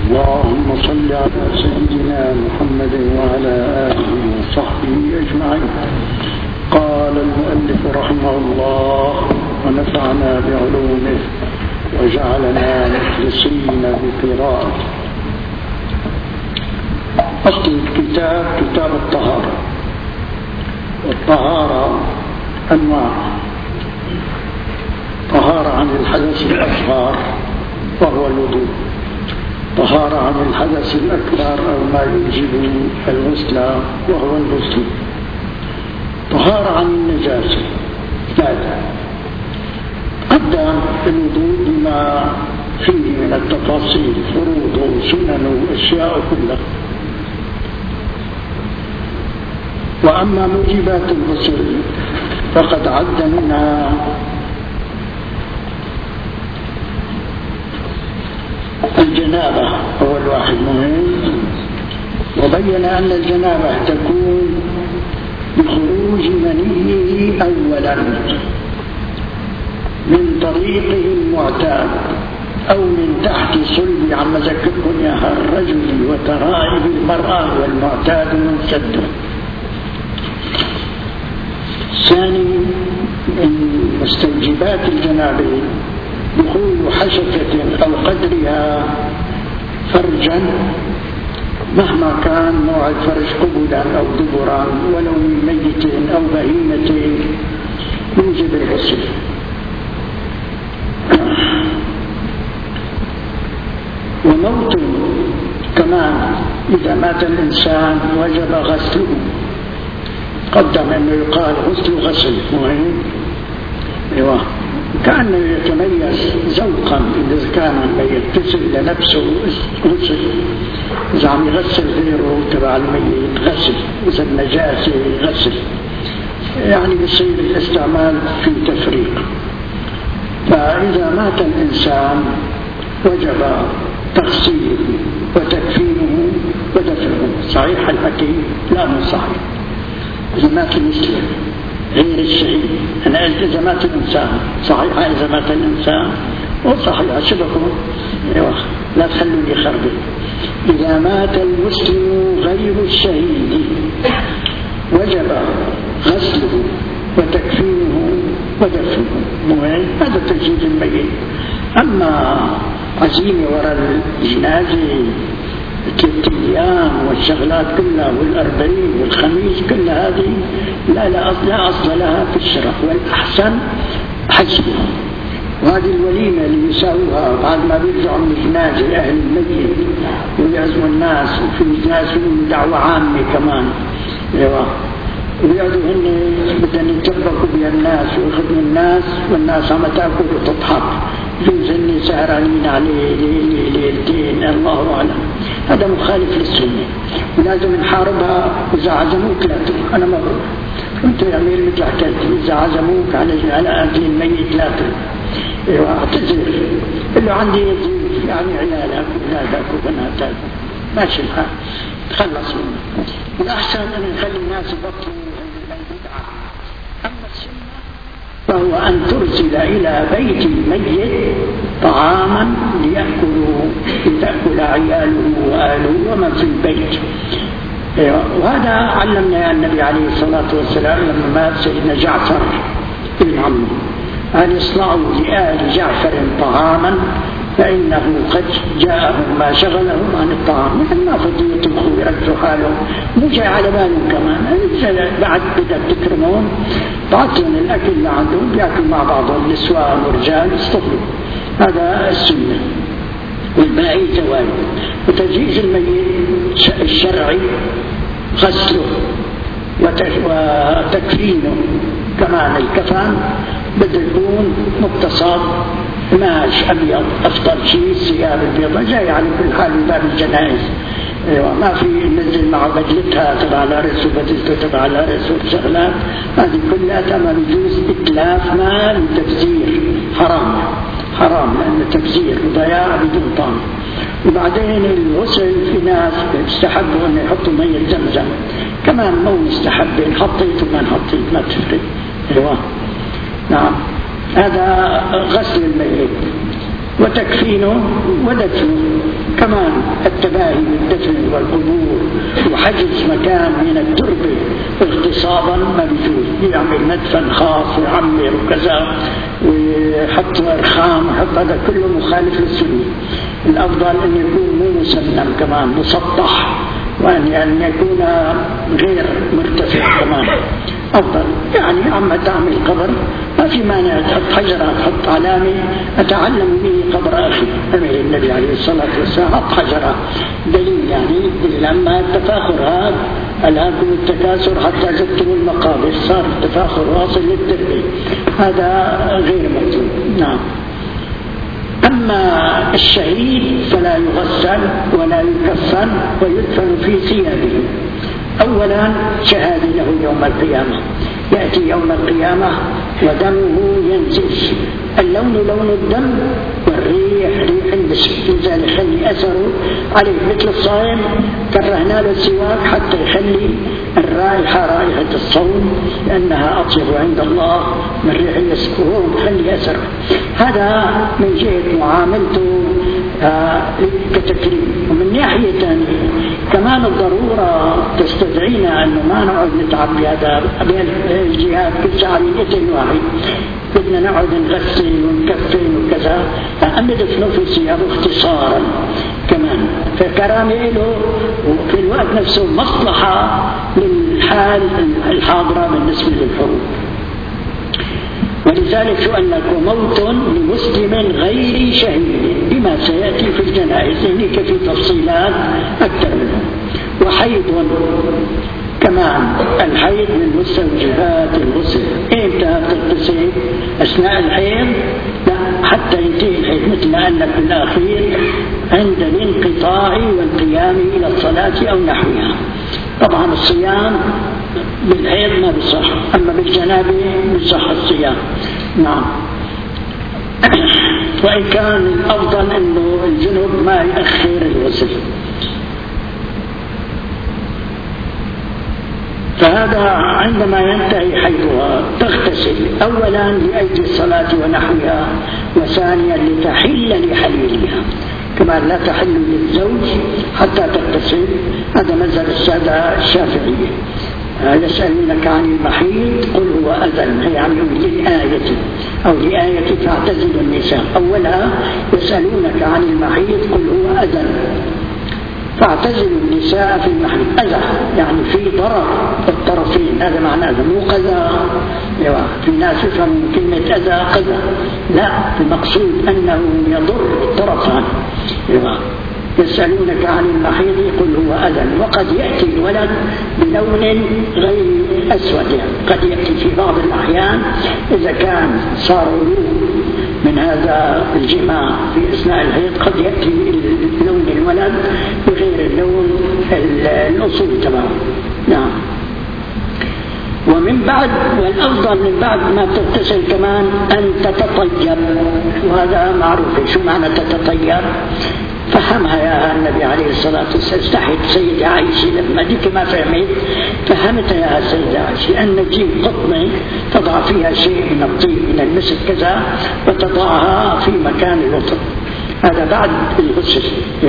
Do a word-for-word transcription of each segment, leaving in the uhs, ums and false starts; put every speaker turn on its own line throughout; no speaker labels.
اللهم صل على سيدنا محمد وعلى آله وصحبه أجمعين. قال المؤلف رحمه الله ونفعنا بعلومه وجعلنا مخلصين بقراءته. أصل الكتاب كتاب الطهارة، والطهارة أنواع: طهارة عن الحدث الأصغر وهو الوضوء، طهارة عن الحدث الأكبر أو ما يوجب الغسل وهو الغسل، طهارة عن النجاسة. ثلاثة: قدم الوضوء بما فيه من التفاصيل، فروض وسنن وأشياء كلها. وأما موجبات الغسل فقد عد منها الجنابة أول واحد مهم، وبين أن الجنابة تكون بخروج منيه أولا من طريقه المعتاد أو من تحت صلب، عم ذكركم يا الرجل وترائب المرأة والمعتاد منسد. ثاني من مستوجبات الجنابة دخول حشفة أو قدرها فرجا، مهما كان نوع الفرج، قبلا أو دبرا، ولو من ميت أو بهيمة، يوجب الغسل. وموت كمان إذا مات الإنسان وجب غسله، قدم أنه يقال غسل غسل مهم. أيوة، كأنه يتميز ذوقا إذا كان يغتسل لنفسه غسل، إذا عم يغسل غيره تبع الميت غسل، إذا النجاسة غسل، يعني بصير الاستعمال في تفريق. فإذا مات الإنسان وجب تغسيله وتكفينه ودفنه. صحيح الحكيم؟ لا، مو صحيح. إذا مات المسلم غير الشهيد، أنا قلت إذا مات الإنسان، صحيح إذا مات الإنسان وصحيح شبكه. أيوة، لا تخلوني خربي. إذا مات المسلم غير الشهيد وجب غسله وتكفينه ودفنه. مهم، هذا تجهيز الميت. أما عزيمة وراء الجنازة ثلاثة أيام والشغلات كلها والأربعين والخميس، كل هذه لا لا أصل, لا أصل لها في الشرع، والأحسن حجبها. وهذه الوليمة اللي يساووها بعد ما بيرجعوا من الجنازة أهل الميت ويعزموا الناس، وفي ناس دعوة عامة كمان، ايوه، ويقعدوا هن بدهم يتربكوا بها الناس ويخدموا الناس، والناس عم تاكل وتضحك، يجوز هن سهرانين عليه ليلتين، الله أعلم. هذا مخالف للسنة، ولازم نحاربها. إذا عزموك لا تروح، أنا ما بروح، أنت يعمل مثل حكايتي، إذا عزموك على على أهل الميت لا تروح. ايوه، اعتذر، اللي عندي ضيوف يعني عيالك وولادك وبناتك، ماشي الحال، تخلص منه. الأحسن أن نخلي الناس يبطلوا البدعة. أما السنة فهو أن ترسل إلى بيت الميت طعاما ليأكلوا، لتأكل عياله وآله ومن في البيت. وهذا علمنا النبي عليه الصلاة والسلام لما مات سيدنا جعفر ابن عمه، أن يصنعوا لآل جعفر طعاما فإنه قد جاءهم ما شغلهم عن الطعام. مثل ما فضية الخوي يركزوا حالهم، مو جاي على بالهم كمان، بعد بدأت تكرمون تعطيهم الأكل اللي عندهم، بيأكلوا مع بعضهم نسوان ورجال يصطفلوا. هذا السنة، والباقي زواج. وتجهيز الميت الشرعي غسله وتكفينه، كمان الكفن بده يكون متصل قماش أبيض، أفضل شيء الثياب البيضاء، جاي على كل حال من باب الجنائز. ايوه، ما في ننزل مع بدلتها تبع العرس وبدلته تبع العرس والشغلات هذه كلها تمام، يجوز إتلاف مال وتبذير، حرام حرام، لأنه تبذير وضياع بدون طعم. وبعدين الغسل، في ناس يستحبوا أن يحطوا مية زمزم، كمان مو مستحب، إن حطيت وما حطيت ما تفرق. ايوه، نعم. هذا غسل الميت وتكفينه ودفنه كمان التباهي بالدفن والقبور وحجز مكان من التربة اغتصابا ما بيجوز، يعمل مدفن خاص ويعمر وكذا ويحط ارخام ويحط، هذا كله مخالف للسنة. الافضل ان يكون مو مسنن كمان مسطح، وان يعني يكون غير مرتفع كمان افضل. يعني عم تعمل قبر ما في مانع تحط حجره، تحط علامه اتعلم به قبر اخي. امر النبي عليه الصلاه والسلام حط حجره، دليل يعني لما التفاخر هذا الهاكم التكاثر حتى زدتم المقابر، صار التفاخر واصل للتربيه، هذا غير مطلوب. نعم. أما الشهيد فلا يغسل ولا يكفن ويدفن في ثيابه. أولا شهادة له يوم القيامة، يأتي يوم القيامة ودمه ينزل، اللون لون الدم والريح ريح المسك، لذلك يخلي أثره عليه مثل الصائم، كرهنا له السواك حتى يخلي الرائحة رائحة الصوم لأنها أطيب عند الله من ريح المسك، وهو يخلي أثره. هذا من جهة معاملته آه كتكريم. ومن ناحية ثانية كمان الضرورة تستدعينا أنه ما نقعد نتعب بهذا الجهاد كل شهر قتل واحد، بدنا نقعد نغسل ونكفن وكذا، فأمدت نفسي ثيابه اختصارا كمان، فكرامة له وفي الوقت نفسه مصلحة للحال الحاضرة بالنسبة للحروب. ولذلك شو قال لك وموت لمسلم غير شهيد بما سيأتي في الجنائز، هناك في تفصيلات أكثر منه. وحيض كمان، الحيض من مستوجبات الغسل. إمتى تغتسل؟ أثناء الحيض؟ لا، حتى ينتهي الحيض، مثل ما قال لك بالأخير عند الانقطاع والقيام إلى الصلاة أو نحوها. طبعا الصيام بالحيض ما بيصح، أما بالجنابة بيصح الصيام. نعم. وإن كان الأفضل أنه الجنوب ما يأخر الغسل. فهذا عندما ينتهي حيضها تغتسل أولا لأجل الصلاة ونحوها، وثانيا لتحل لحليلها، كما لا تحل للزوج حتى تغتسل. هذا مذهب السادة الشافعية. يسألونك عن المحيض قل هو أذى، يعني للآية أو لآية فاعتزلوا النساء. أولها يسألونك عن المحيض قل هو أذى فاعتزلوا النساء في المحيض. أذى يعني في ضرر الطرفين، هذا معنى أذى، مو قذى. في ناس يفهم كلمة أذى قذى، لا، المقصود أنه يضر الطرفان. يسألونك عن المحيض قل هو أذى، وقد يأتي الولد بلون غير أسود، يعني قد يأتي في بعض الأحيان إذا كان صار من هذا الجماع في أثناء الحيض، قد يأتي لون الولد بغير اللون الأصول تبعه. نعم. ومن بعد، والأفضل من بعد ما تغتسل كمان أن تتطيب، وهذا معروف. شو معنى تتطيب؟ فهمها يا النبي عليه الصلاة والسلام. استحيت سيدة عائشة لما ديك ما فهمت، فهمتها يا سيدة عائشة أن تجيب قطنة تضع فيها شيء من الطيب من المسك كذا وتضعها في مكان الوطن، هذا بعد الغسل.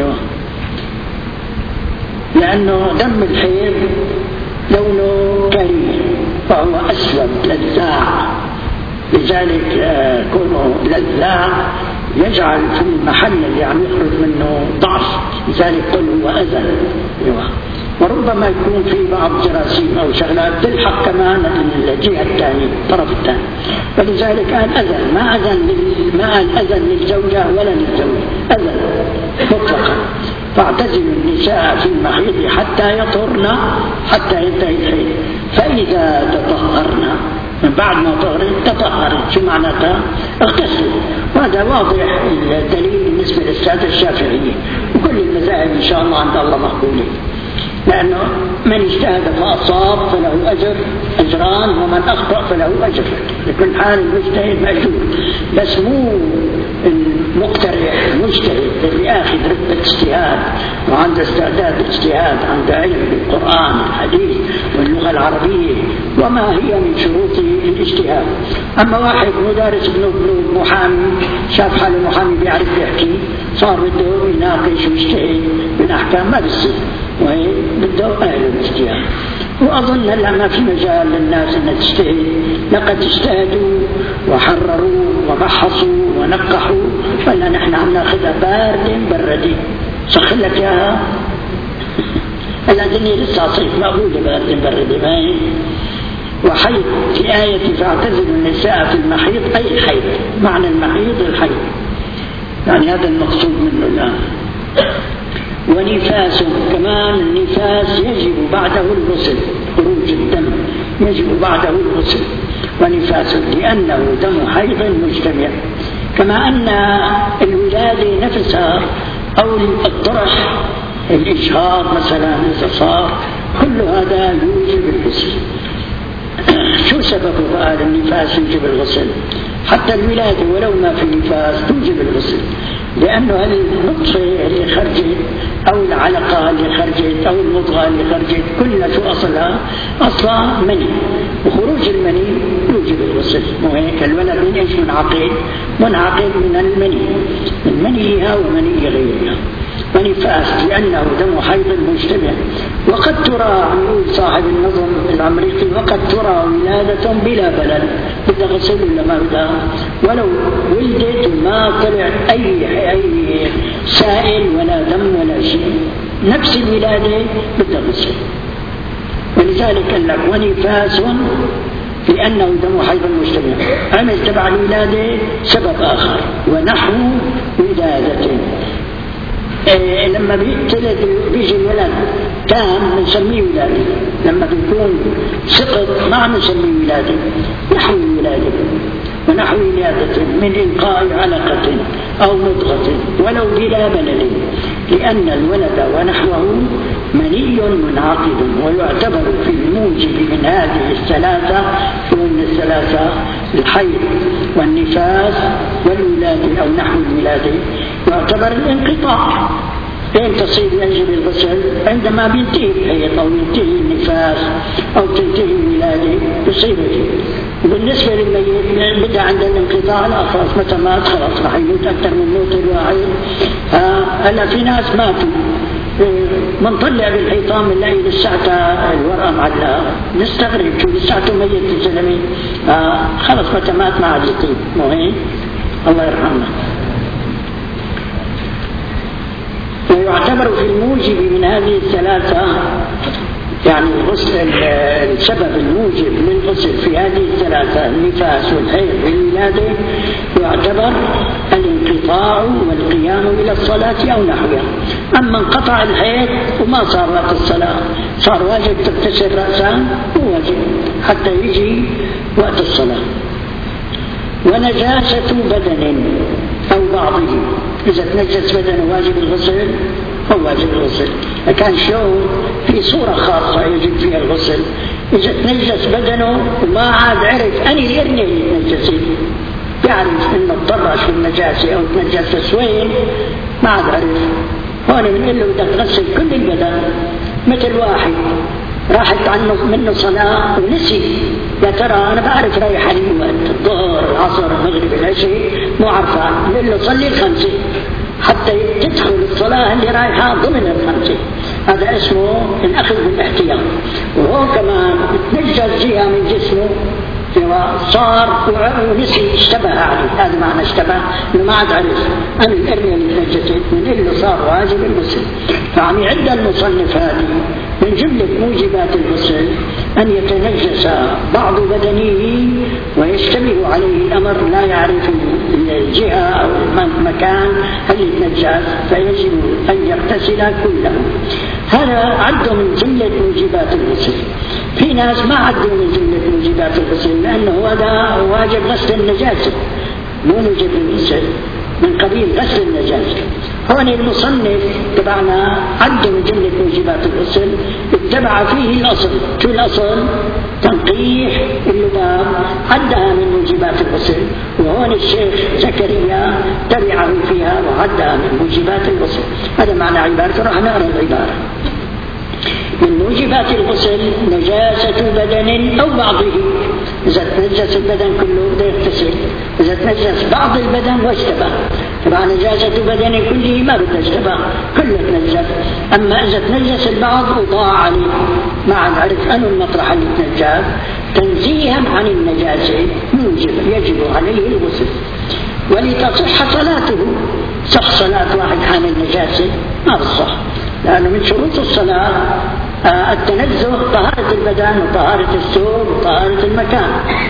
لأنه دم الحيض لونه كريه فهو أسود لذاع، لذلك كونه لذاع يجعل في المحل اللي عم يخرج منه ضعف، لذلك قل هو أذى. وربما يكون في بعض جراثيم أو شغلات تلحق كمان الجهة الثانية الطرف الثاني، ولذلك قال أذى، ما أذن ما قال أذن للزوجة ولا للزوج، أذى مطلقا. فاعتزلوا النساء في المحيض حتى يطهرن حتى ينتهي الحيض، فإذا تطهرن من بعد ما طهرت تطهرت، شو معناتها؟ اغتسلوا. وهذا واضح الدليل بالنسبة للسادة الشافعية، وكل المذاهب إن شاء الله عند الله مقبولة، لأنه من اجتهد فأصاب فله أجر أجران، ومن أخطأ فله أجر. لكل حال المجتهد مأجور، بس مو المقترح المجتهد اللي آخذ رتبة اجتهاد وعنده استعداد اجتهاد، عنده علم بالقرآن والحديث واللغة العربية وما هي من شروط الاجتهاد. أما واحد مدارس ابن محامي شاف حاله محامي بيعرف يحكي، صار بده يناقش ويجتهد بالأحكام، ما بيصير، وهي بده أهل الاجتهاد. وأظن هلا ما في مجال للناس أن تجتهد، لقد اجتهدوا وحرروا وبحثوا ونقحوا، فلا نحن عم ناخذها باردة بردة. سخن لك إياها هلا الدنيا لسه صيف مقبولة باردة بردة ما. وحيض في آية فاعتزلوا النساء في المحيض، أي الحيض، معنى المحيض الحيض، يعني هذا المقصود منه الآن. ونفاس كمان، النفاس يجب بعده الغسل، خروج الدم يجب بعده الغسل. ونفاس لأنه دم حيض مجتمع، كما أن الولادة نفسها أو الطرح الإجهاض مثلا إذا صار، كل هذا يوجب الغسل. شو سبب قال النفاس يوجب الغسل؟ حتى الولادة ولو ما في نفاس توجب الغسل، لأنه النطفة اللي خرجت أو العلقة اللي خرجت أو المضغة اللي خرجت كلها شو أصلها؟ أصلها مني، وخروج المني يوجب الغسل. وهيك الولد من إيش منعقد؟ منعقد من المني، من منيها ومني غيرها. ونفاس لأنه دم حيض مجتمع. وقد ترى، عمود صاحب النظم العمريقي، وقد ترى ولادة بلا بلد، بدها غسل ولا ما بدها؟ ولو ولدت ما طلع أي أي سائل ولا دم ولا شيء، نفس الولادة بدها غسل. ولذلك قال لك ونفاس لأنه دم حيض مجتمع. عمل تبع الولادة سبب آخر، ونحو ولادة. إيه لما بيجي الولد تام بنسميه ولادة، لما بيكون سقط ما نسميه ولادة، نحو الولادة. ونحو ولادة من إلقاء علقة أو مضغة ولو بلا بلل، لأن الولد ونحوه مني منعقد، ويعتبر في الموجب من هذه الثلاثة، ومن الثلاثة الحيض والنفاس والولادة أو نحو الولادة، يعتبر الانقطاع. فين تصير يجب الغسل؟ عندما بينتهي الحيض أو ينتهي النفاس أو تنتهي الولادة يصير يجب. وبالنسبة للميت بدأ عند الانقطاع لا خلاص، متى مات خلاص راح يموت أكثر من موت الواحد. هلا في ناس ماتوا منطلع بالحيطان بنلاقي لساته الورقة معلقة، نستغرب شو لساته ميت الزلمة. خلاص متى مات ما عاد يطيب، مو هيك؟ الله يرحمه. ويعتبر في الموجب من هذه الثلاثة، يعني الغسل السبب الموجب للغسل في هذه الثلاثة، النفاس والحيض والولادة، يعتبر الانقطاع والقيام إلى الصلاة أو نحوها. أما انقطع الحيض وما صار وقت الصلاة، صار واجب تغتسل رأسا، هو واجب حتى يجي وقت الصلاة. ونجاسة بدن أو بعضه، إذا تنجس بدنه واجب الغسل، هو واجب الغسل. لكن شلون؟ في صورة خاصة يجب فيها الغسل. إذا تنجس بدنه وما عاد عرف أني الإرنية اللي تنجست، يعرف إنه اضطرش في النجاسة أو تنجس سوين، ما عاد عرف، هون بنقول له بدك تغسل كل البدن. مثل واحد راحت عنه منه صلاة ونسي، يا ترى أنا بعرف رايح علي وقت الظهر العصر المغرب العشاء مو عرفان، نقول له صلي الخمسة حتى تدخل الصلاة اللي رايحة ضمن الخمسة. هذا اسمه الأخذ بالاحتياط. وهو كمان تنجس جهة من جسمه صار ونسي، اشتبه عليه، هذا معنى اشتبه، انه ما عاد عرف أن الإرمية اللي تنجست من إله صار واجب الغسل. فعم يعد المصنف هذه من جملة موجبات الغسل أن يتنجس بعض بدنه ويشتبه عليه الأمر، لا يعرف الجهة أو المكان هل يتنجس، فيجب أن يغتسل كله. هذا عد من جملة موجبات الغسل. في ناس ما عدوا من جملة موجبات الغسل، لأنه هذا واجب غسل النجاسة مو موجب الغسل. من قبيل غسل النجاسة. هون المصنف تبعنا عد من جملة موجبات الغسل اتبع فيه الأصل. شو الأصل؟ تنقيح اللباب، عدها من موجبات الغسل، وهون الشيخ زكريا تبعه فيها وعدها من موجبات الغسل. هذا معنى عبارته، راح نقرأ العبارة. من موجبات الغسل نجاسة بدن أو بعضه، إذا تنجس البدن كله بده يغتسل، إذا تنجس بعض البدن واشتبه. طبعا نجاسة بدن كله ما بده يشتبه، كله تنجس. أما إذا تنجس البعض وضاع عليه ما نعرف أنه المطرح اللي تنجس، تنزيها عن النجاسة موجب يجب عليه الغسل. ولتصح صلاته، صح صلاة واحد حال النجاسة ما بصح، لأنه من شروط الصلاة التنزه، طهارة البدن وطهارة الثوب وطهارة المكان،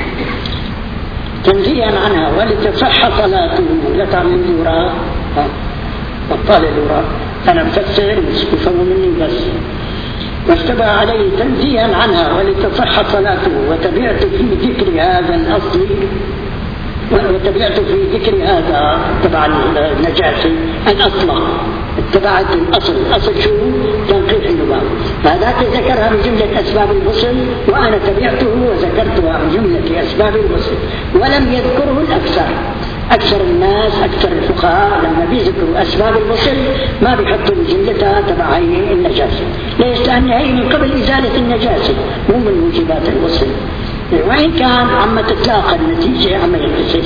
تنزيها عنها. ولتصح صلاته، لا تعمل الوراء بطال الوراء، أنا مفسر وفهموا مني بس. واشتبه عليه تنزيها عنها ولتصح صلاته. وتبعت في ذكر هذا الأصل، وتبعت في ذكر هذا تبع النجاسة الأصل، اتبعت الأصل. الأصل شو؟ تنقيح اللباب. هذا ذكرها من جملة أسباب الغسل، وأنا تبعته وذكرتها من جملة أسباب الغسل، ولم يذكره الأكثر. أكثر الناس، أكثر الفقهاء لما بيذكروا أسباب الغسل ما بيحطوا بجملتها تبع هي النجاسة. ليش؟ لأن هي من قبل إزالة النجاسة، مو من موجبات الغسل، وإن كان عم تتلاقى النتيجة عم يغتسل،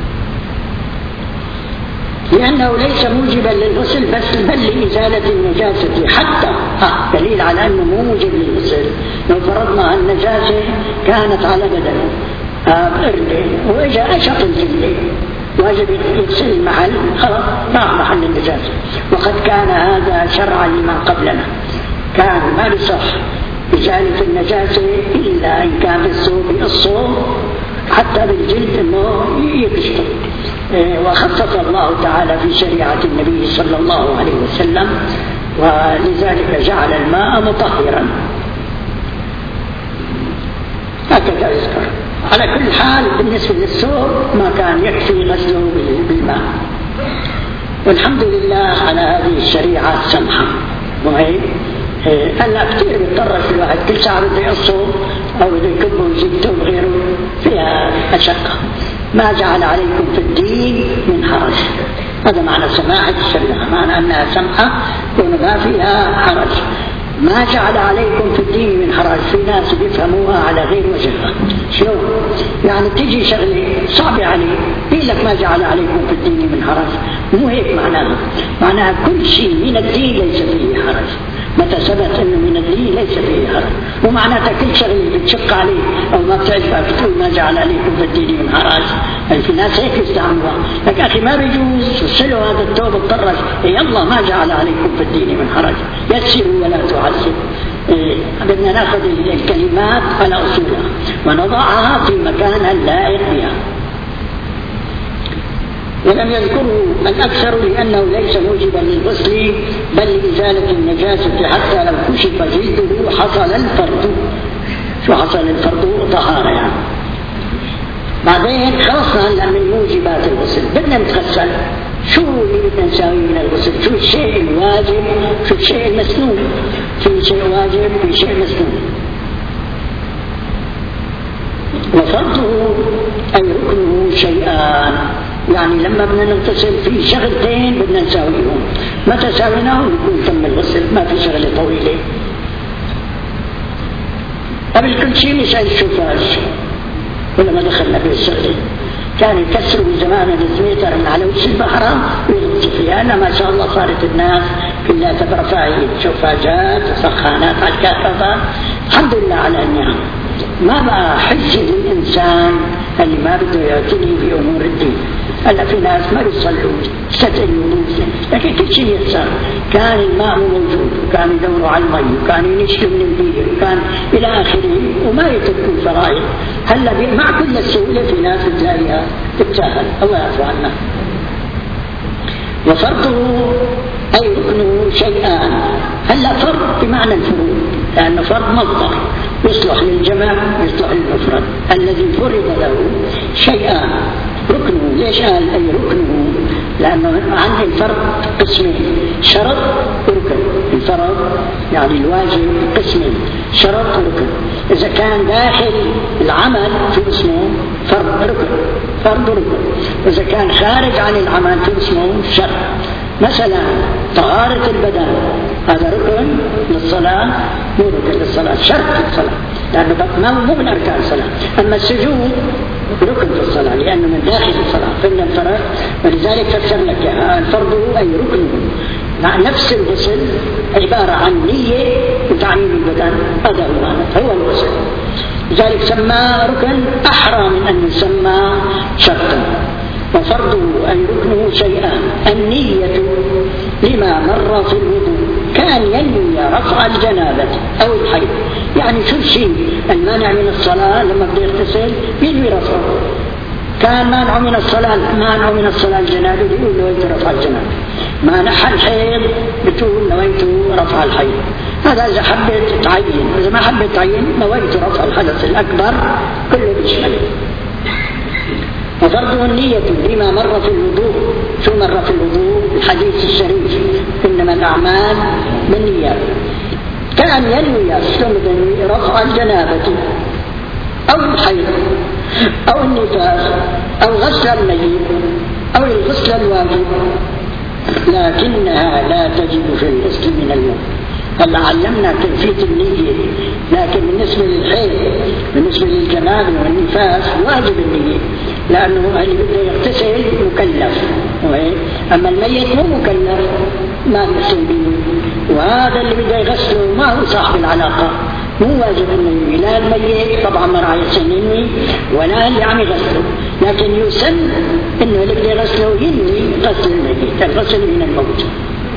لأنه ليس موجبا للغسل بس بل لإزالة النجاسة حتى. آه دليل على أنه مو موجب للغسل. لو فرضنا النجاسة كانت على بدنه آه بإرده وإجا أشق الجلد واجب يغسل المحل، خلاص راح محل النجاسة. وقد كان هذا شرعا لمن قبلنا، كان ما بصح إزالة النجاسة إلا إن كان في الثوب الصوم حتى بالجلد أنه يكشف. وخصص الله تعالى في شريعة النبي صلى الله عليه وسلم، ولذلك جعل الماء مطهرا، هكذا يذكر. على كل حال بالنسبة للثوب ما كان يكفي غسله بالماء. والحمد لله على هذه الشريعة السمحة. وهي هلا كثير بيتطرق الواحد كل ساعة بده يقصه أو بده يكبه ويجيبته وغيره، فيها أشقة. ما جعل عليكم في الدين من حرج، هذا معنى سماحة الشريعة، معنى أنها سمحة وما فيها حرج. ما جعل عليكم في الدين من حرج، في ناس بيفهموها على غير وجهها. شو يعني؟ تيجي شغلة صعبة عليه يقول لك ما جعل عليكم في الدين من حرج، مو هيك معناها. معناها كل شيء من الدين ليس فيه حرج، متى ثبت انه من الدين ليس فيه حرج. ومعناتها كل شغله بتشق عليه او ما بتعجبها بتقول ما جعل عليكم في الدين من حرج. يعني في ناس هيك يستعملوها، لك اخي ما بيجوز تغسلوا هذا الثوب الطرش، يلا ما جعل عليكم في الدين من حرج، يسروا ولا تعسروا. إيه بدنا ناخذ الكلمات على اصولها ونضعها في مكانها اللائق بها. ولم يذكره الأكثر لأنه ليس موجبا للغسل بل لإزالة النجاسة، حتى لو كشف جلده حصل الفرد. شو حصل الفرد؟ طهارة يعني. بعدين خلصنا هلا من موجبات الغسل، بدنا نتغسل. شو اللي بدنا نساوي من الغسل؟ شو الشيء الواجب؟ شو الشيء المسنون؟ في شيء واجب في شيء مسنون. وفرضه أي ركنه شيئان، يعني لما بدنا نغتسل في شغلتين بدنا نساويهم، متى ساويناهم يكون تم الغسل، ما في شغلة طويلة. قبل كل شيء نسأل الشوفاج، ولما دخلنا في الشغلة كان يكسروا زمان الزميتر من على وش البحر ويغطسوا فيها. هلا ما شاء الله صارت الناس كلها برفاعية شوفاجات وسخانات على الكهرباء، الحمد لله على النعم. ما بقى حجة الإنسان اللي ما بده يعتني في أمور الدين. هلا في ناس ما بيصلوا استدعوا، لكن كل شيء يسر. كان الماء موجود وكان يدوروا على المي وكان ينشلوا من البير وكان إلى آخره وما يتركوا الفرائض. هلا مع كل السهولة في ناس بتلاقيها تتساهل، الله يعفو عنا. وفرضه أي ركنه شيئان. هلا فرض بمعنى الفروض، لأنه فرض مصدر يصلح للجمع يصلح للمفرد. الذي فرض له شيئان ركنه. ليش قال أي ركنه؟ لأنه عندي الفرض قسمين، شرط وركن. الفرض يعني الواجب قسمين، شرط وركن. إذا كان داخل العمل في اسمه فرض ركن، فرض ركن. إذا كان خارج عن العمل في اسمه شرط. مثلا طهارة البدن هذا ركن للصلاة، مو ركن للصلاة، شرط للصلاة، لأنه مو من أركان الصلاة. أما السجود ركن في الصلاة لأنه من داخل الصلاة، فإن الفرض. ولذلك فسر لك الفرض أي ركن. نفس الغسل عبارة عن نية وتعميم البدن، هذا هو هو الغسل. لذلك سماه ركن أحرى من أن يسمى شرطا. وفرضه أي ركنه شيئان: النية لما مر في الوضوء، كان ينوي رفع الجنابة أو الحيض. يعني شو الشيء المانع من الصلاة لما بده يغتسل ينوي رفعه. كان مانع من الصلاة، مانع من الصلاة الجنابة بيقول نويت رفع الجنابة. ما نحى الحيض بتقول نويت رفع الحيض. هذا إذا حبيت تعين، إذا ما حبيت تعين نويت رفع الحدث الأكبر، كله بيشمله. وفرضه النية لما مر في الوضوء. شو مر في الوضوء؟ الحديث الشريف إنما الأعمال بالنيات. كان ينوي رفع الجنابة أو الحيض أو النفاس أو غسل الميت أو الغسل الواجب، لكنها لا تجب في الغسل من الموت. هلا علمنا كيفية النية، لكن بالنسبة للحيض بالنسبة للجنابة والنفاس واجب النية، لأنه اللي بده يغتسل مكلف، أما الميت مو مكلف ما يغسل به. وهذا اللي بده يغسله ما هو صاحب العلاقة، مو واجب انه ينوي، لا الميت طبعا ما راح يحسن ينوي ولا اللي عم يغسله، لكن يسن انه اللي بده يغسله ينوي غسل الميت، الغسل من الموت.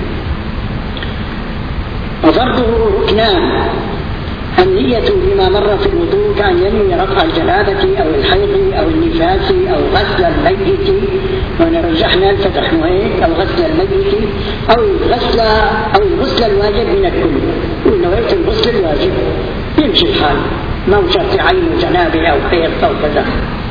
وفرضه ركنان: النية بما مر في الوضوء، كان ينوي رفع الجنابة أو الحيض أو النفاس أو غسل الميت، ونرجحنا الفتح هيك، أو غسل الميت أو الغسل أو الغسل الواجب من الكل. ونويت الغسل الواجب يمشي الحال، ما هو شرط عين جنابة أو حيض أو كذا.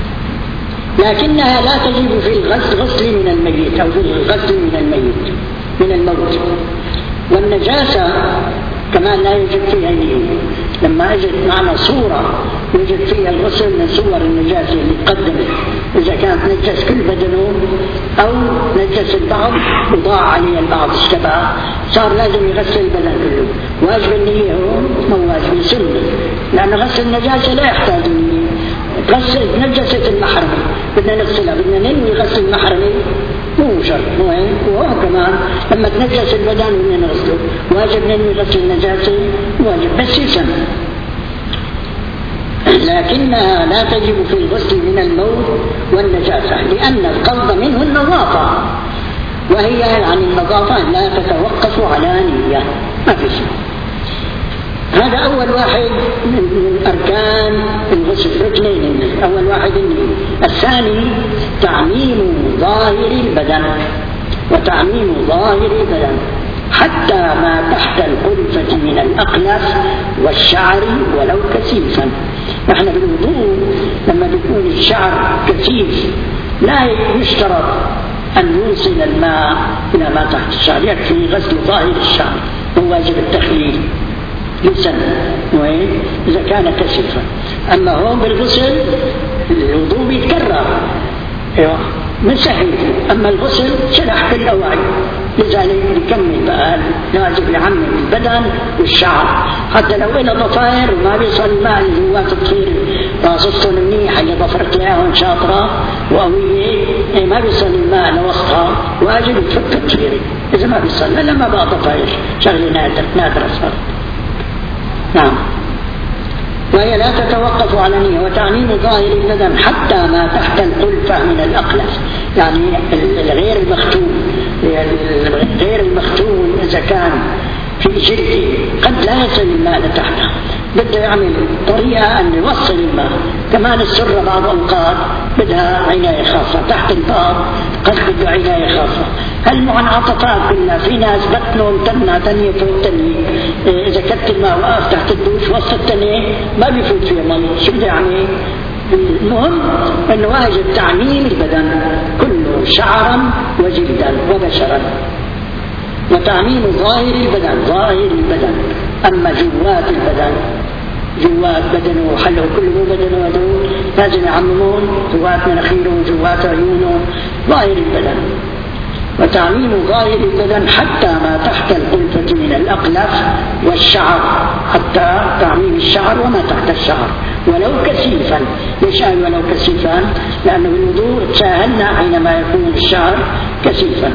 لكنها لا تجب في الغسل غسل من الميت أو في الغسل من الميت من الموت. والنجاسة كمان لا يوجد فيها نية. لما اجت معنا صورة يوجد فيها الغسل من صور النجاسة اللي قدمت، إذا كانت نجس كل بدنه أو نجس البعض وضاع عليه البعض اشتبه، صار لازم يغسل البدن كله. واجب النية هو مو واجب، سنة، لأن غسل النجاسة لا يحتاج نية. غسل نجسة المحرمة بدنا نغسلها، بدنا ننوي غسل المحرمة مو شرط، مو هيك. وهو كمان لما تنجس البدن بدنا نغسله، واجب ننوي غسل النجاسة، واجب بس يسمى. لكنها لا تجب في الغسل من الموت والنجاسة، لأن القصد منه النظافة، وهي يعني النظافة لا تتوقف على نية، ما في شيء. هذا أول واحد من أركان الغسل، ركنين. أول واحد النية. الثاني تعميم ظاهر البدن، وتعميم ظاهر البدن حتى ما تحت القلفة من الأقلف والشعر ولو كثيفا. نحن بالوضوء لما بيكون الشعر كثيف لا يشترط أن يوصل الماء إلى ما تحت الشعر، يكفي غسل ظاهر الشعر، هو واجب التخليل لسنة إذا كان كثيفا. أما هو بالغسل الوضوء بيتكرر من سهل، أما الغسل شرح كل أوعي، لذلك يكمل بقى لازم يعمم البدن والشعر، حتى لو إلى ضفائر ما بيصل الماء اللي هو تصير راصصتهم منيحة اللي ضفرت لها شاطرة وقوية، ما بيصل الماء لوسطها، واجب تفك تصيري إذا ما بيصل، لما بقى ضفائر شغل نادر نادر صار. نعم. وهي لا تتوقف على نية. وتعميم ظاهر البدن حتى ما تحت القلفة من الأقلف، يعني الغير المختون، غير المختون إذا كان في جلده قد لا يصل الماء لتحته، بده يعمل طريقة أن يوصل الماء. كمان السرة بعض الأوقات بدها عناية خاصة، تحت الباب قد بده عناية خاصة. هالمنعطفات كلها، في ناس بطنهم تنة تانية فوق تانية، إذا كنت الماء واقف تحت الدوش وسط التانية ما بيفوت فيها ماء، شو بده يعني؟ المهم أنه واجب تعميم البدن كله، شعرا وجلدا وبشرا. وتعميم ظاهر البدن، ظاهر البدن، أما جوات البدن، جوات بدنه وحله كله بدنه ودول لازم يعممون جوات مناخيره وجوات عيونه، ظاهر البدن. وتعميم ظاهر البدن حتى ما تحت القلفة من الأقلف والشعر، حتى تعميم الشعر وما تحت الشعر ولو كثيفا. ليش قال ولو كثيفا؟ لأنه بالوضوء تساهلنا حينما يكون الشعر كثيفا.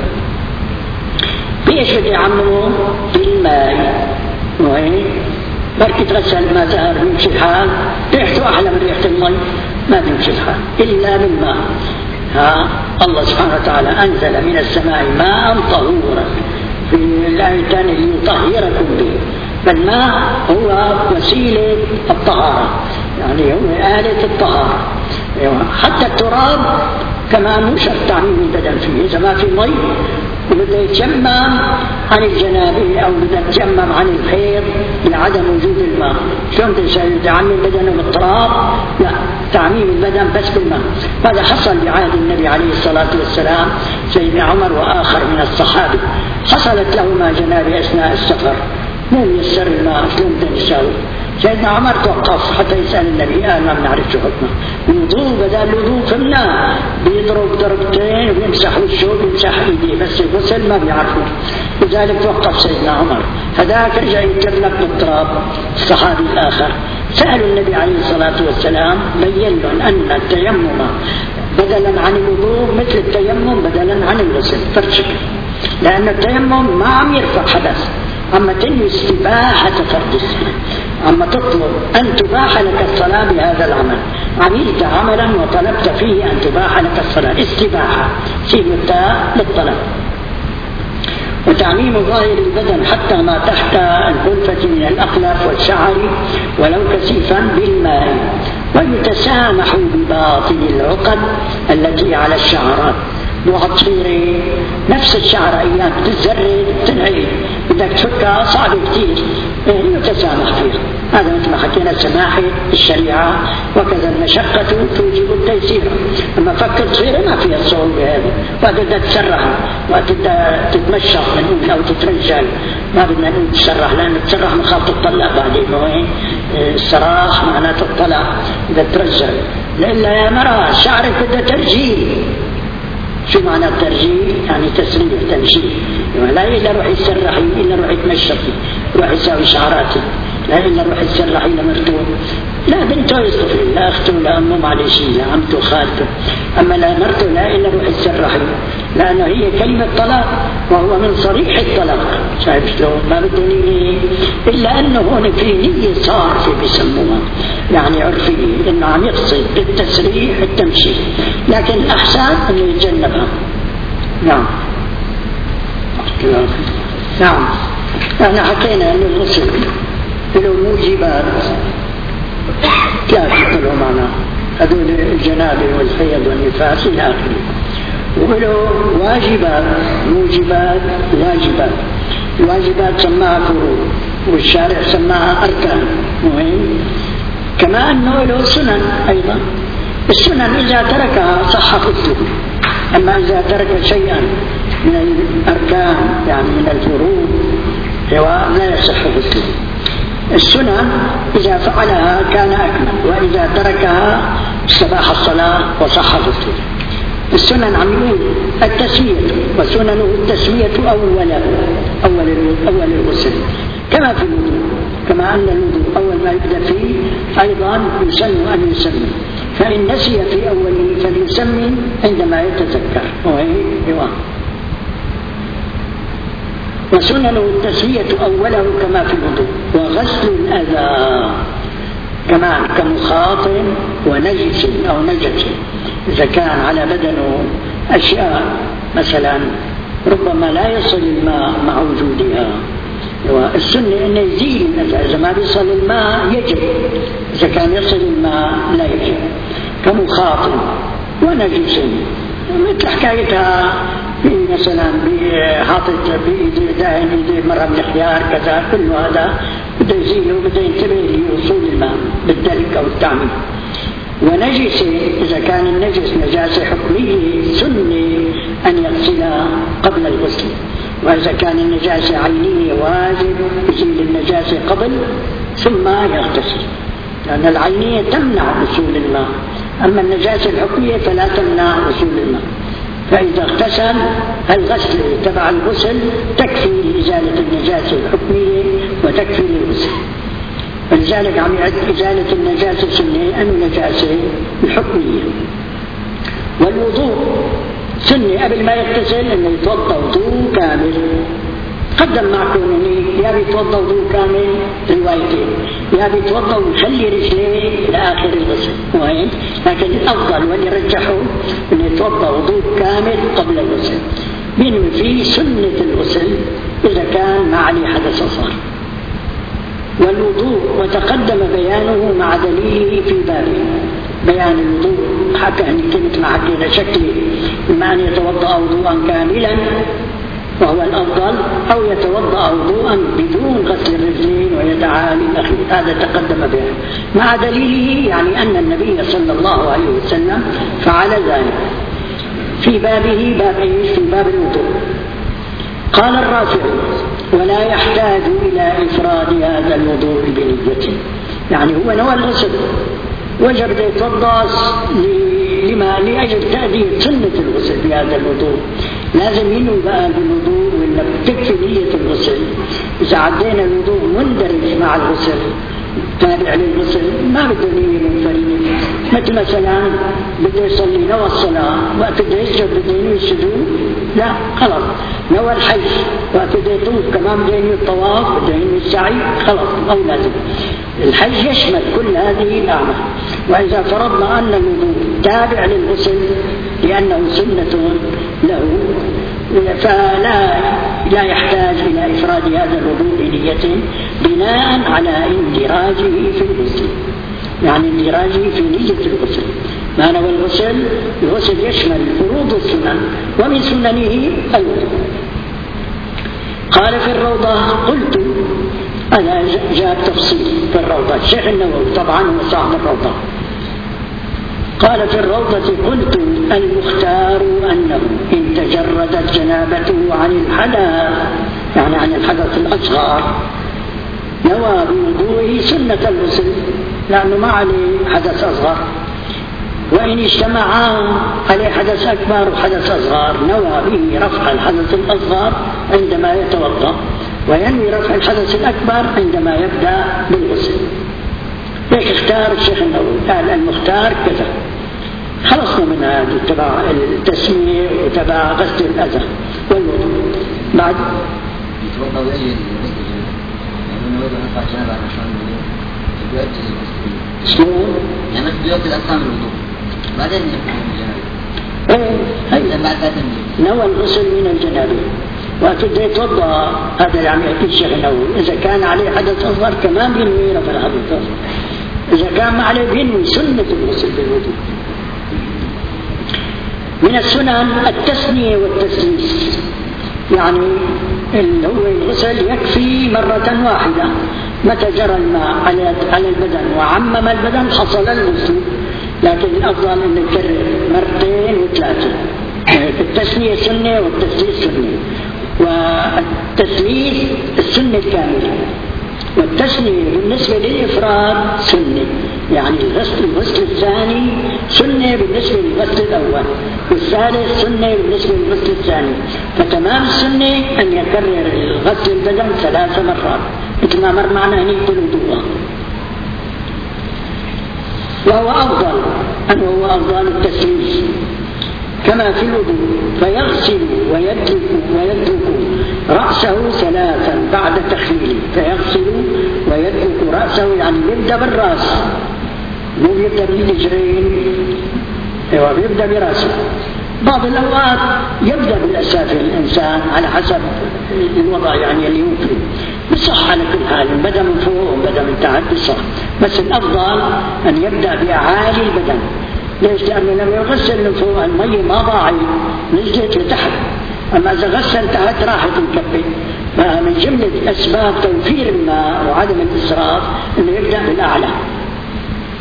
بإيش بده يعممه؟ بالماء. وهي بركي تغسل ما زهر بيمشي الحال، ريحته أحلى من ريحة المي، ما بيمشي الحال إلا بالماء. ها الله سبحانه وتعالى أنزل من السماء ماء طهورا في الآية الثانية ليطهركم به. فالماء هو وسيلة الطهارة، يعني هو آلة الطهارة. حتى التراب كمان مو شرط تعميم البدن فيه، إذا ما في مي وبده يتجمم عن الجنابه أو بده يتجمم عن الحيض لعدم وجود الماء، شلون تعميم بدنه بالتراب؟ لا، تعميم البدن بس بالماء. هذا حصل بعهد النبي عليه الصلاة والسلام. سيدنا عمر وآخر من الصحابة حصلت لهما جنابه أثناء السفر، مو يسر الماء، شلون بدنا نساوي؟ سيدنا عمر توقف حتى يسأل النبي، قال ما بنعرف شو حكمه. الوضوء بدل الوضوء في الماء بيضرب ضربتين ويمسح وشه ويمسح ايديه، بس الغسل ما بيعرفوا. لذلك توقف سيدنا عمر. هذاك رجع يتكلم بالتراب. الصحابي الآخر سألوا النبي عليه الصلاة والسلام، بين لهم أن التيمم بدلا عن الوضوء مثل التيمم بدلا عن الغسل، فرق. لأن التيمم ما عم يرفع حدث، أما تنوي استباحة فرد الصلاة، أما تطلب أن تباح لك الصلاة بهذا العمل، عملت عملا وطلبت فيه أن تباح لك الصلاة، استباحة سين التاء للطلب. وتعميم ظاهر البدن حتى ما تحت القلفة من الأقلف والشعر ولو كثيفا بالماء. ويتسامح بباطن العقد التي على الشعرات، وهتصير نفس الشعر أيام تتزرد تنعيد، بدك تفكها صعب كتير، يتسامح فيها. هذا مثل ما حكينا سماحة الشريعة، وكذا المشقة توجب التيسير. أما فك تصير ما فيها الصعوبة هذه، وتبدأ تسرح وتبدأ تتمشى من أو تترجل. ما بدنا نقول تسرح، لأن تسرح من خاطر تطلع بعدين، وين السراح معناته الطلع بدها ترجل. لإلا يا مرأة شعرك بدها ترجيل. شو معنى الترجيل؟ يعني تسريح تمشي، لا إلا روح يسرحي إلا روح يتمشطي، روح يساوي شعراتي، لا إلا روح يسرحي لمرته، لا بنته يصطفي، لا أخته لا أمه معلش، لا عمته خالته. أما لا مرته لا إلا روح يسرحي، لأنه هي كلمة طلاق وهو من صريح الطلاق. شايف شلون؟ ما بدني إلا أنه هون في نية صارفة بيسموها، يعني عرفية، إنه عم يقصد بالتسريح التمشي، لكن الأحسن إنه يتجنبها. نعم نعم. احنا حكينا أن الغسل له موجبات ثلاثة طلعوا معنا، هذول الجنابة والحيض والنفاس إلى آخره. وله واجبات، موجبات واجبات. الواجبات سماها فروض والشارع سماها أركان مهم. كما أنه له سنن أيضا. السنن إذا تركها صح فته، أما إذا ترك شيئا من الأركان يعني من الفروض لا يصح فته. السنن إذا فعلها كان أكمل، وإذا تركها استباح الصلاة وصح فته. السنن عم يقول التسوية، وسننه التسوية أولا أول أول الغسل، كما في الوضوء، كما أن الوضوء أول ما يبدأ فيه أيضا يسن أن يسمي، فإن نسي في أوله فليسمي عندما يتذكر، وهي رواية. وسننه التسوية أوله كما في الوضوء. وغسل الأذى كمان كمخاط ونجس أو نجس، إذا كان على بدنه أشياء مثلا ربما لا يصل الماء مع وجودها، والسنة أن يزيل الأذى، إذا ما بيصل الماء يجب، إذا كان يصل الماء لا يجب. كمخاط ونجس مثل حكايتها مثلا بحاطط بإيديه داهن إيديه مرة من الخيار كذا، كل هذا بده يزيله وبده ينتبه لوصول الماء بالدلك أو التعميم. ونجسه إذا كان النجس نجاسة حكمية سنة أن يغسلها قبل الغسل، وإذا كان النجاسة عينية واجب يزيل النجاسة قبل ثم يغتسل، لأن العينية تمنع وصول الماء، أما النجاسة الحكمية فلا تمنع وصول الماء. فإذا اغتسل الغسل تبع الغسل تكفي لإزالة النجاسة الحكمية وتكفي للغسل، ولذلك عم يعد إزالة النجاسة سنة أنه نجاسة الحكمية. والوضوء سنة قبل ما يغتسل أنه يتوضأ وضوء كامل. قدم معكم أنه يا بيتوضأ وضوء كامل روايتين، يا بيتوضأ ويخلي رجليه لآخر الغسل وين، لكن الأفضل واللي رجحه أنه يتوضأ وضوء كامل قبل الغسل، بينما فيه سنة الغسل إذا كان ما عليه حدث أصغر. والوضوء وتقدم بيانه مع دليله في بابه. بيان الوضوء حكى أن كلمة ما حكينا شكلي، إما أن يتوضأ وضوءا كاملا وهو الأفضل، أو يتوضأ وضوءا بدون غسل الرجلين ويدعى للأخير، هذا تقدم بيانه مع دليله، يعني أن النبي صلى الله عليه وسلم فعل ذلك في بابه. باب إيش؟ في باب الوضوء. قال الرافعي: ولا يحتاج إلى إفراد هذا الوضوء بنيته، يعني هو نوى الغسل وجب يتوضأ لما لأجل تأدية سنة الغسل بهذا الوضوء، لازم ينوي بقى بالوضوء ولا بتكفي نية الغسل. إذا عدينا الوضوء مندرج مع الغسل تابع للغسل ما بده نية منفردة، مثل مثلا بده يصلي نوى الصلاة وقت بده يسجد بده ينوي السجود، لا خلاص. نوى الحج وقت بده يطوف كمان بده ينوي الطواف بده ينوي السعي، خلاص أو لازم. الحج يشمل كل هذه الأعمال. وإذا فرضنا أن الوضوء تابع للغسل لأنه سنة له فلا لا يحتاج إلى إفراد هذا الوضوء بنية بناء على اندراجه في الغسل، يعني اندراجه في نية الغسل. ما نوى الغسل، الغسل يشمل فروض السنن ومن سننه الوضوء. قال في الروضة: قلت، أنا جاء تفصيل في الروضة، الشيخ النووي طبعا هو صاحب الروضة. قال في الروضة: قلت المختار أنه إن تجردت جنابته عن الحدث، يعني عن الحدث الأصغر، نوى بوضوءه سنة الغسل لأنه ما عليه حدث أصغر. وإن اجتمعا عليه حدث أكبر وحدث أصغر نوى به رفع الحدث الأصغر عندما يتوضأ، وينوي رفع الحدث الأكبر عندما يبدأ بالغسل. ليش اختار الشيخ النووي؟ قال المختار كذا. خلصنا من هذا تبع التسمية وتبع غسل الأذى والوضوء. بعد شلون؟
يعني مثل بيوت الأركان الوضوء بعدين يكون الجنابة.
ايه نوى الغسل من الجنابة وقت بده يتوضأ، هذا اللي عم يحكي الشيخ النووي. إذا كان عليه حدث أصغر كمان بينوي رفع الحدث الأصغر، إذا كان ما عليه بينوي سنة الغسل بالوضوء. من السنن التسمية والتسليس، يعني اللي هو الغسل يكفي مرة واحدة، متى جرى الماء على البدن وعمم البدن حصل الغسل، لكن الأفضل أن يكرر مرتين وثلاثة. التسمية سنة والتسليس سنة، والتسليس السنة الكاملة، والتسمية بالنسبة للإفراد سنة، يعني الغسل الغسل الثاني سنة بالنسبة للغسل الأول، والثالث سنة بالنسبة للغسل الثاني. فتمام السنة أن يكرر الغسل البدن ثلاث مرات مثل ما مر معنا هنيك بالوضوء. وهو أفضل أنه هو أفضل التسليس كما في الوضوء، فيغسل ويدلك ويدلك رأسه ثلاثا بعد تخليله. فيغسل ويدلك رأسه يعني يبدأ بالرأس، مو يبدأ بالرجلين، ايوه بيبدأ برأسه. بعض الأوقات يبدأ بالأسافل الإنسان على حسب الوضع، يعني اللي يمكن بصح على كل حال، بدأ من فوق وبدأ من تحت بصح، بس الأفضل أن يبدأ بأعالي البدن. ليش؟ لأنه لما يغسل من فوق المية ما ضاعت نزلت لتحت، أما إذا غسل تحت راحت الكبة. فمن جملة أسباب توفير الماء وعدم الإسراف أنه يبدأ بالأعلى.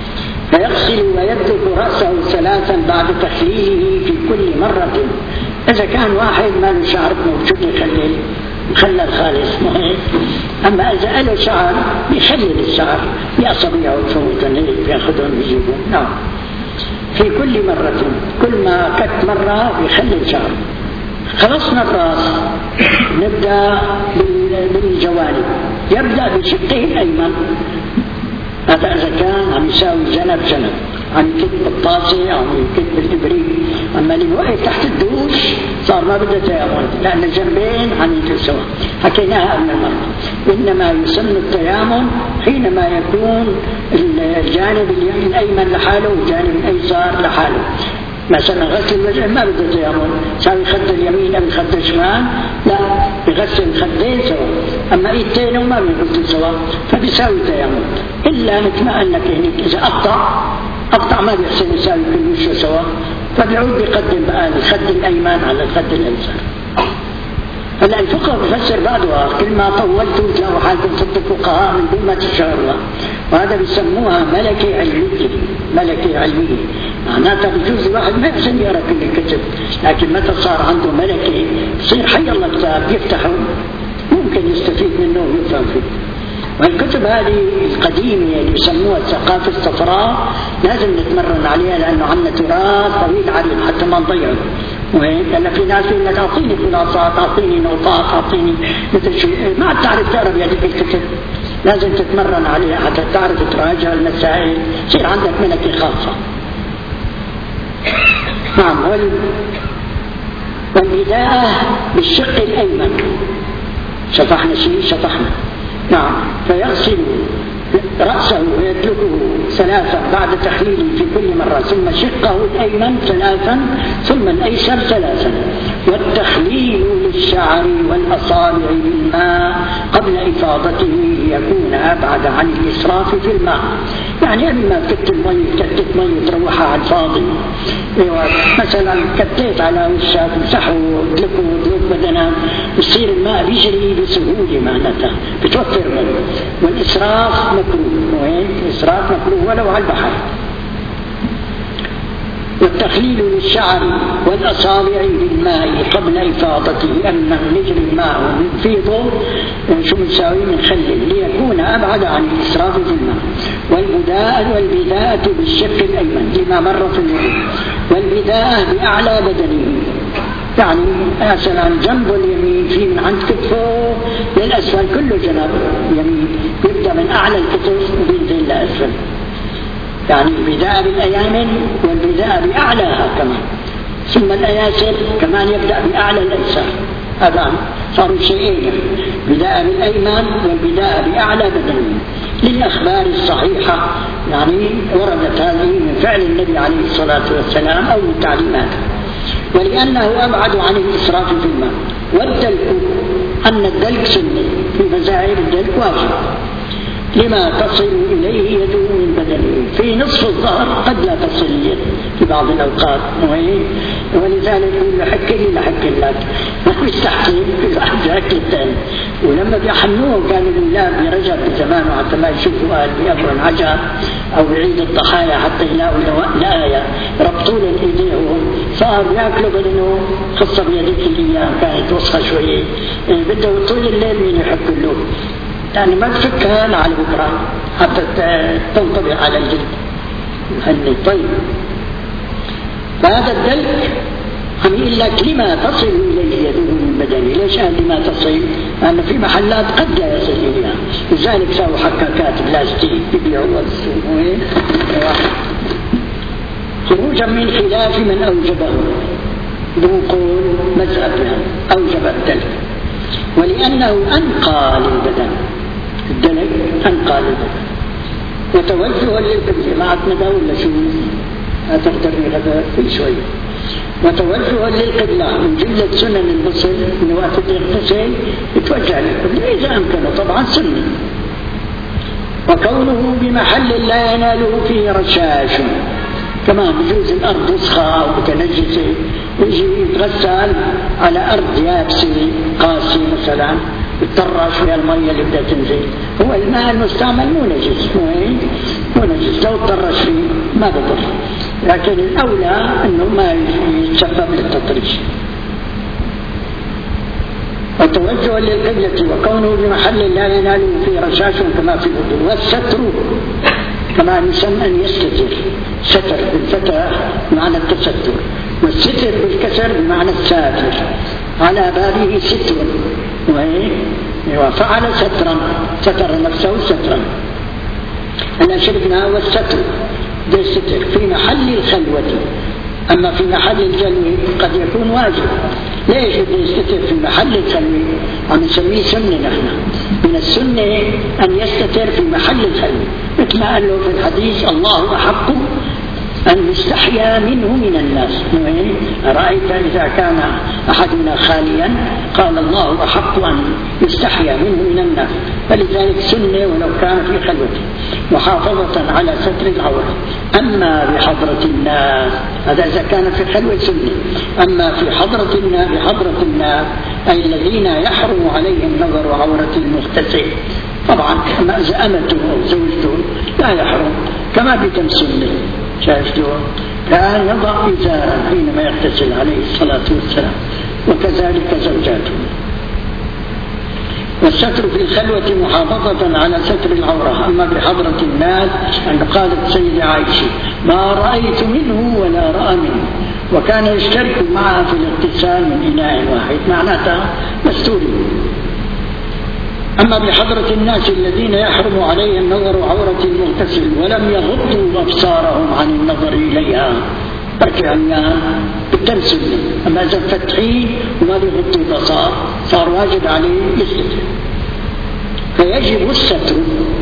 فيغسل ويدلك رأسه ثلاثا بعد تخليله في كل مرة. إذا كان واحد ما له شعر موجود يخلل مخلل خالص مهم. أما إذا له شعر يخلل الشعر بأصابعه وفوتن يأخذهم يجيبون. نعم في كل مرة، كل ما كت مرة يخلل شعر. خلصنا الرأس، نبدأ بالجوانب. يبدأ بشقه الأيمن، هذا إذا كان عم يساوي جنب جنب، عم يكب بالطاسة أو يكب بالإبريق. أما اللي وقف تحت الدوش صار ما بده تيامن، لأن الجنبين عم يجوا سوا، حكيناها قبل المرة. إنما يسمى التيامن حينما يكون الجانب الأيمن لحاله والجانب الأيسر لحاله. مثلا غسل الوجه ما بده تيامن، ساوي خد اليمين أو خد الشمال، لا بغسل الخدين سوا. أما إيدتين وما بيغسل سوا فبيساوي تيامن. إلا مثل ما قال لك هناك إذا أقطع أقطع ما بيحسن يساوي كل وشه سوا، فبيعود بيقدم بقى الخد الأيمن على الخد الأيسر. هلا الفقه بفسر بعضها، كل ما طولتوا تلاقوا حالكم صدق فقهاء من دون ما تشعروا، وهذا بيسموها ملكة علمية. ملكة علمية معناتها بيجوز الواحد ما يحسن يقرأ كل الكتب، لكن متى صار عنده ملكة بصير حي الله كتاب يفتحه ممكن يستفيد منه ويفهم فيه. والكتب هذه القديمة اللي يسموها الثقافة الصفراء لازم نتمرن عليها، لأنه عندنا تراث طويل عريض حتى ما نضيعه. وهيك هلا في ناس يقول لك أعطيني خلاصات، أعطيني نقاط، أعطيني مثل شيء، ما تعرف تقرا بهذيك الكتب. لازم تتمرن عليها حتى تعرف تراجع المسائل، يصير عندك ملكة خاصة. نعم. والبداية بالشق الأيمن شطحنا شيء شطحنا. نعم. فيغسل رأسه ويدلكه ثلاثا بعد تخليله في كل مرة، ثم شقه الأيمن ثلاثا ثم الأيسر ثلاثا. والتخليل للشعر والأصابع بالماء قبل إفاضته ليكون أبعد عن الإسراف في الماء. يعني قبل ما تكت المي كتت مي تروحها على الفاضي. أيوة. مثلا كتيت على وشك مسحه ودلكه ودلك بدنا يصير الماء بيجري بسهولة، معناتها بتوفر منه. والإسراف مكروه، وين الإسراف مكروه ولو على البحر. والتخليل للشعر والأصابع بالماء قبل إفاضته، أن نجري الماء ونفيضه شو بنساوي بنخلل ليكون أبعد عن الإسراف في الماء. والبداءة والبداءة بالشق الأيمن لما مر في الوضوء. والبداءة بأعلى بدنه، يعني مثلا جنب اليمين في من عند كتفه للأسفل كله جنب يمين، يبدأ من أعلى الكتف وبينزل لأسفل. يعني البداء بالأيامن والبداء بأعلاها كمان، ثم الأياسر كمان يبدأ بأعلى الأيسر. هذا صاروا شيئين، بداء بالأيمن والبداء بأعلى بدنه للأخبار الصحيحة. يعني وردت هذه من فعل النبي عليه الصلاة والسلام أو من تعليماته. ولأنه أبعد عن الإسراف في الماء. والدلك أن الدلك سنة، في مذاهب الدلك واجب لما تصل إليه يده من بدنه. في نصف الظهر قد لا تصل اليد في بعض الأوقات، ولذلك يقول حك لي لحك لك، ما يستحسن في واحد ذاك الثاني. ولما بيحنوه كانوا الأولاد برجب بزمانه حتى ما يشوفوا أهل بأمر عجب أو بعيد الضحايا حتى يلاقوا الآية ربطوا له إيديهم، صار يأكلوا بدنه خصة بيديك الأيام كانت وسخة شوية، بده طول الليل مين يحك له، يعني ما تفكها على بكرة حتى تنطبق على الجلد. هني طيب. فهذا الدلك عم يقول لك لما تصل إليه يده من بدنه. ليش قال لما تصل؟ لأن في محلات قد لا يصل إليها، لذلك سووا حكاكات بلاستيك بيبيعوا والسوق. خروجا من خلاف من أوجبه، بنقول مذهبنا أوجب الدلك، ولأنه أنقى للبدن. الدلك أنقى للبدن. وتوجه للقبلة ما عتمده ولا شو أتقدرني هذا في شوي. وتوجه للقبلة من جملة سنن الغسل، من وقت الغسل يتوجه للقبلة إذا أمكنه، طبعا سنة. وكونه بمحل لا يناله فيه رشاش، كمان بجوز الأرض وسخة أو متنجسة يجي يتغسل على أرض يابسة قاسية مثلا يتطرش في المية اللي بدها تنزل. هو الماء المستعمل مو نجس، مو نجس، لو تطرش فيه ما بضر، لكن الأولى أنه ما يتسبب للتطريش. وتوجه للقبلة وكونه بمحل لا يناله فيه رشاش كما في الوضوء. والستر كما يسمى أن يستتر، ستر بالفتح بمعنى التستر، والستر بالكسر بمعنى الساتر، على بابه ستر وفعل سترا، ستر نفسه سترا. أنا شربنا والستر ده الستر في محل الخلوة، أما في محل الجلوة قد يكون واجب. ليش بده يستتر في محل الخلوة؟ عم نسميه سنة نحن، من السنة أن يستتر في محل الخلوة، مثل ما قال له في الحديث الله أحق أن يستحيا منه من الناس. أرأيت إذا كان أحدنا خاليا قال الله أحق أن يستحيا منه من الناس، فلذلك سنة ولو كان في خلوته، محافظة على ستر العورة. أما بحضرة الناس هذا إذا كان في خلوة سنة، أما في حضرة الناس بحضرة الناس أي الذين يحرم عليهم نظر عورة المغتسل، طبعا أما إذا أمته أو زوجته لا يحرم، كما بدم سنة شاهدتوا كان يضع إزارا حينما يغتسل عليه الصلاة والسلام، وكذلك زوجاته. والستر في الخلوة محافظة على ستر العورة. أما بحضرة الناس أن قالت سيدة عائشة ما رأيت منه ولا رأى منه، وكان يشترك معها في الاغتسال من إناء واحد، معناتها مستوري. أما بحضرة الناس الذين يحرم عليهم نظر عورة المغتسل ولم يغضوا أبصارهم عن النظر إليها، بركي عميان بالتمثل. أما إذا فتحين وما يغضوا البصار صار واجب عليه يستتر، فيجب الستر.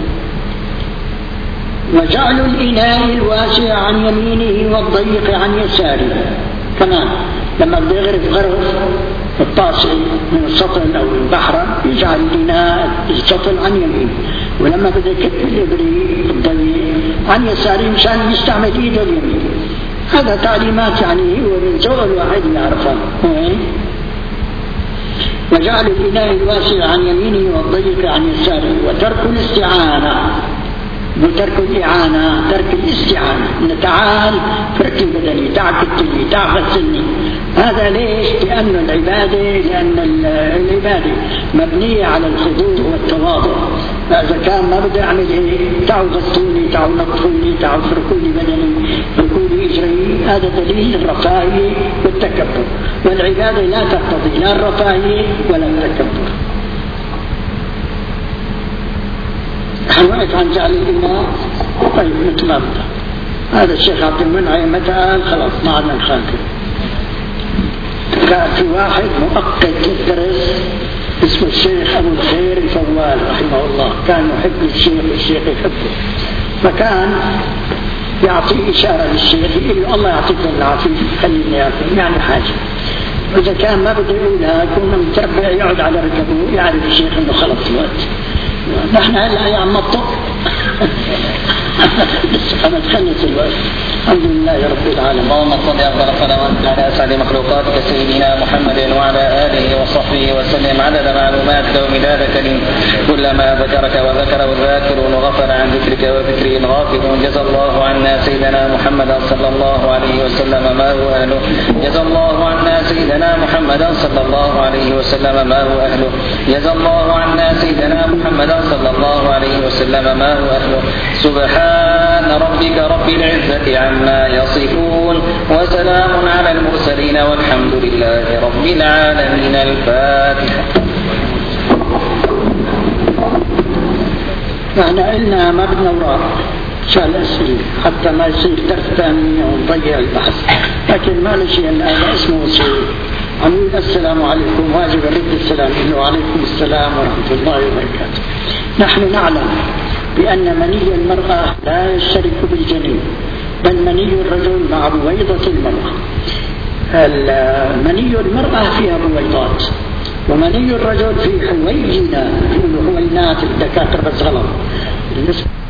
وجعل الإناء الواسع عن يمينه والضيق عن يساره، كمان لما بده يغرف غرف الطاسة من السطل أو البحر يجعل الإناء السطل عن يمينه، ولما بده يكب الإبريق الضيق عن يساره مشان يستعمل إيده اليمين. هذا تعليمات يعني هو من زوء الواحد يعرفها. وجعل الإناء الواسع عن يمينه والضيق عن يساره. وترك الاستعانة، وترك الإعانة، ترك الاستعانة، تعال فرك البدني، تعال كتلي، تعال غسلني. هذا ليش؟ لأن العبادة لأن العبادة مبنية على الخضوع والتواضع. فإذا كان ما بدي أعمل إيه تعالوا غسلوني، تعالوا نطفوني، تعالوا فركوني بدني، فركوني إجري، هذا دليل الرفاهية والتكبر. والعبادة لا تقتضي لا الرفاهية ولا التكبر. حنوقف عن جعل الإناء طيب مثل ما بدأ. هذا الشيخ عبد المنعم متى قال خلاص ما عدنا نخاطر. كان في واحد مؤقت الدرس اسمه الشيخ أبو الخير الفوال رحمه الله، كان يحب الشيخ والشيخ يحبه، فكان يعطي إشارة للشيخ يقول له الله يعطيك العافية خليني يعطي يعني حاجة. إذا كان ما بده يقولها كنا متربع يقعد على ركبه يعرف الشيخ إنه خلص الوقت. نحن هلا يا عم الطب أنا تخلص الوقت. الحمد لله رب العالمين.
اللهم صل أفضل صلواتك على أسعد مخلوقاتك سيدنا محمد وعلى آله وصحبه وسلم عدد معلوماتك ومداد كلمة. كلما ذكرك وذكره الذاكرون وغفل عن ذكرك وذكره الغافلون. جزا الله عنا سيدنا محمد صلى الله عليه وسلم ما هو أهله. جزا الله عنا سيدنا محمد صلى الله عليه وسلم ما هو أهله. جزا الله عنا سيدنا محمد صلى الله عليه وسلم ما هو أهله. سبحان ربك رب العزة عما يصفون وسلام على المرسلين والحمد لله رب العالمين. الفاتحة.
نحن قلنا ما بدنا وراء شال أسئلة حتى ما يصير درس ثاني ونضيع البحث، لكن ما نشي أن هذا اسمه وصول. عمود السلام عليكم، واجب رد السلام له وعليكم السلام ورحمة الله وبركاته. نحن نعلم بأن مني المرأة لا يشترك بالجنين، بل مني الرجل مع بويضة المرأة. مني المرأة فيها بويضات، ومني الرجل في حويجنا، في حوينات الدكاترة بس غلط.